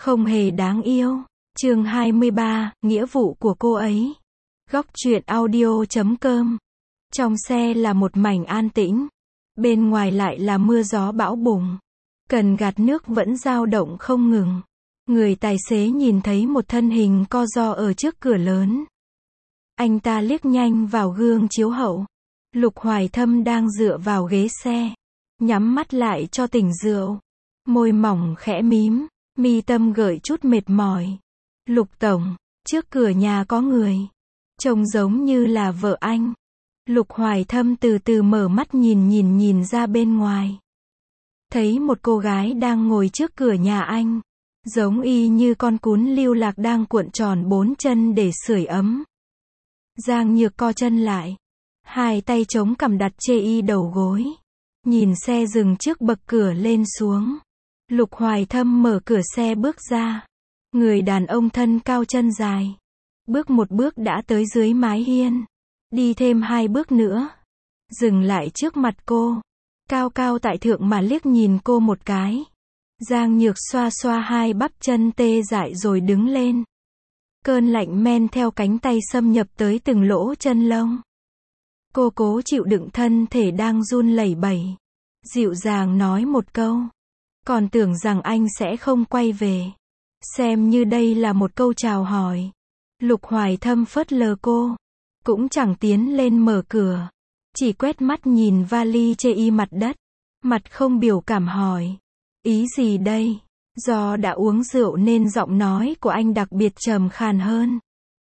Không hề đáng yêu. Chương 23, nghĩa vụ của cô ấy. Góc truyện audio.com. Trong xe là một mảnh an tĩnh. Bên ngoài lại là mưa gió bão bùng. Cần gạt nước vẫn dao động không ngừng. Người tài xế nhìn thấy một thân hình co ro ở trước cửa lớn. Anh ta liếc nhanh vào gương chiếu hậu. Lục Hoài Thâm đang dựa vào ghế xe. Nhắm mắt lại cho tỉnh rượu. Môi mỏng khẽ mím. Mi tâm gợi chút mệt mỏi. Lục tổng, trước cửa nhà có người. Trông giống như là vợ anh. Lục Hoài Thâm từ từ mở mắt nhìn ra bên ngoài. Thấy một cô gái đang ngồi trước cửa nhà anh. Giống y như con cún lưu lạc đang cuộn tròn bốn chân để sưởi ấm. Giang Nhược co chân lại. Hai tay chống cằm đặt chê y đầu gối. Nhìn xe dừng trước bậc cửa lên xuống. Lục Hoài Thâm mở cửa xe bước ra. Người đàn ông thân cao chân dài. Bước một bước đã tới dưới mái hiên. Đi thêm hai bước nữa. Dừng lại trước mặt cô. Cao cao tại thượng mà liếc nhìn cô một cái. Giang Nhược xoa xoa hai bắp chân tê dại rồi đứng lên. Cơn lạnh men theo cánh tay xâm nhập tới từng lỗ chân lông. Cô cố chịu đựng thân thể đang run lẩy bẩy. Dịu dàng nói một câu. Còn tưởng rằng anh sẽ không quay về. Xem như đây là một câu chào hỏi. Lục Hoài Thâm phớt lờ cô. Cũng chẳng tiến lên mở cửa. Chỉ quét mắt nhìn vali chê y mặt đất. Mặt không biểu cảm hỏi. Ý gì đây? Do đã uống rượu nên giọng nói của anh đặc biệt trầm khàn hơn.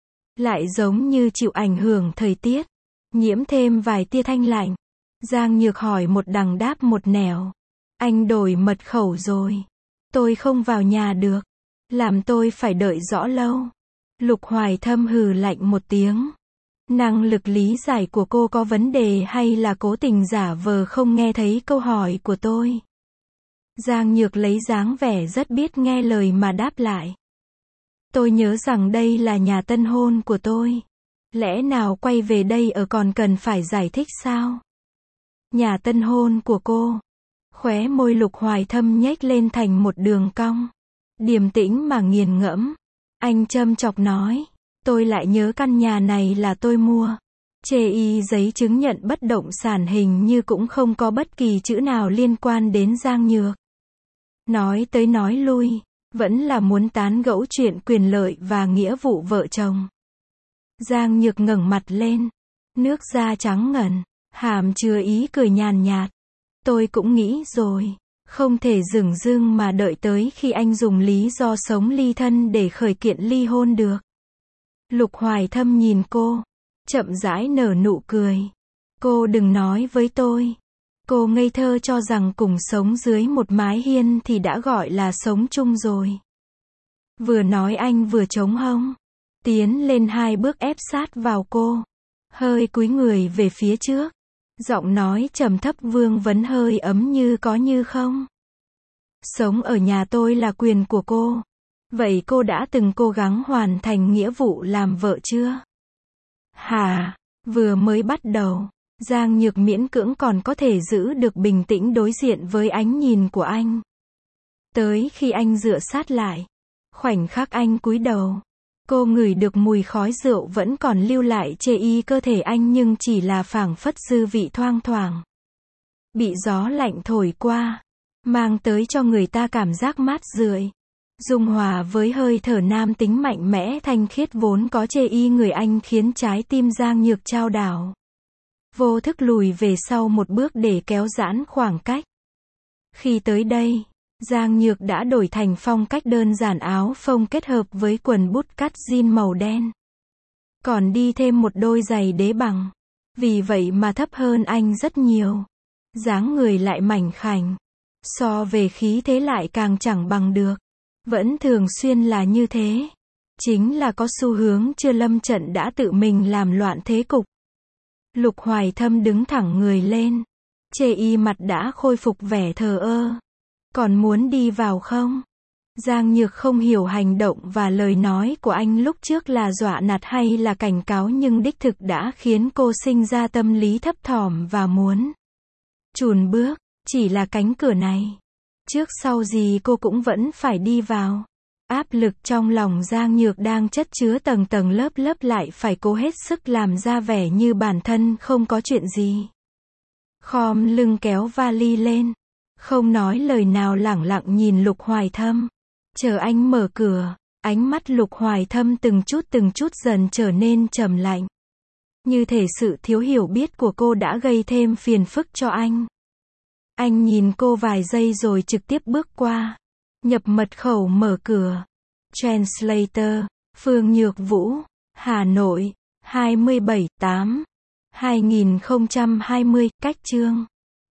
Lại giống như chịu ảnh hưởng thời tiết. Nhiễm thêm vài tia thanh lạnh. Giang Nhược hỏi một đằng đáp một nẻo. Anh đổi mật khẩu rồi. Tôi không vào nhà được. Làm tôi phải đợi rõ lâu. Lục Hoài Thâm hừ lạnh một tiếng. Năng lực lý giải của cô có vấn đề hay là cố tình giả vờ không nghe thấy câu hỏi của tôi? Giang Nhược lấy dáng vẻ rất biết nghe lời mà đáp lại. Tôi nhớ rằng đây là nhà tân hôn của tôi. Lẽ nào quay về đây ở còn cần phải giải thích sao? Nhà tân hôn của cô. Khóe môi Lục Hoài Thâm nhếch lên thành một đường cong. Điềm tĩnh mà nghiền ngẫm. Anh châm chọc nói. Tôi lại nhớ căn nhà này là tôi mua. Chê y giấy chứng nhận bất động sản hình như cũng không có bất kỳ chữ nào liên quan đến Giang Nhược. Nói tới nói lui. Vẫn là muốn tán gẫu chuyện quyền lợi và nghĩa vụ vợ chồng. Giang Nhược ngẩng mặt lên. Nước da trắng ngần. Hàm chứa ý cười nhàn nhạt. Tôi cũng nghĩ rồi. Không thể dửng dưng mà đợi tới khi anh dùng lý do sống ly thân để khởi kiện ly hôn được. Lục Hoài Thâm nhìn cô. Chậm rãi nở nụ cười. Cô đừng nói với tôi. Cô ngây thơ cho rằng cùng sống dưới một mái hiên thì đã gọi là sống chung rồi. Vừa nói anh vừa chống hông. Tiến lên hai bước ép sát vào cô. Hơi cúi người về phía trước. Giọng nói trầm thấp vương vấn hơi ấm như có như không. Sống ở nhà tôi là quyền của cô. Vậy cô đã từng cố gắng hoàn thành nghĩa vụ làm vợ chưa? Hả? Vừa mới bắt đầu. Giang Nhược miễn cưỡng còn có thể giữ được bình tĩnh đối diện với ánh nhìn của anh. Tới khi anh dựa sát lại. Khoảnh khắc anh cúi đầu. Cô ngửi được mùi khói rượu vẫn còn lưu lại chê y cơ thể anh nhưng chỉ là phảng phất dư vị thoang thoảng. Bị gió lạnh thổi qua. Mang tới cho người ta cảm giác mát rượi. Dung hòa với hơi thở nam tính mạnh mẽ thanh khiết vốn có chê y người anh khiến trái tim Giang Nhược chao đảo. Vô thức lùi về sau một bước để kéo giãn khoảng cách. Khi tới đây, Giang Nhược đã đổi thành phong cách đơn giản áo phông kết hợp với quần bút cắt jean màu đen. Còn đi thêm một đôi giày đế bằng. Vì vậy mà thấp hơn anh rất nhiều. Dáng người lại mảnh khảnh. So về khí thế lại càng chẳng bằng được. Vẫn thường xuyên là như thế. Chính là có xu hướng chưa lâm trận đã tự mình làm loạn thế cục. Lục Hoài Thâm đứng thẳng người lên. Chê y mặt đã khôi phục vẻ thờ ơ. Còn muốn đi vào không? Giang Nhược không hiểu hành động và lời nói của anh lúc trước là dọa nạt hay là cảnh cáo nhưng đích thực đã khiến cô sinh ra tâm lý thấp thỏm và muốn chùn bước. Chỉ là cánh cửa này. Trước sau gì cô cũng vẫn phải đi vào. Áp lực trong lòng Giang Nhược đang chất chứa tầng tầng lớp lớp lại phải cố hết sức làm ra vẻ như bản thân không có chuyện gì. Khom lưng kéo vali lên, không nói lời nào lẳng lặng nhìn Lục Hoài Thâm. Chờ anh mở cửa, ánh mắt Lục Hoài Thâm từng chút dần trở nên trầm lạnh. Như thể sự thiếu hiểu biết của cô đã gây thêm phiền phức cho anh. Anh nhìn cô vài giây rồi trực tiếp bước qua. Nhập mật khẩu mở cửa. Translator, Phương Nhược Vũ, Hà Nội, 27/8/2020, cách chương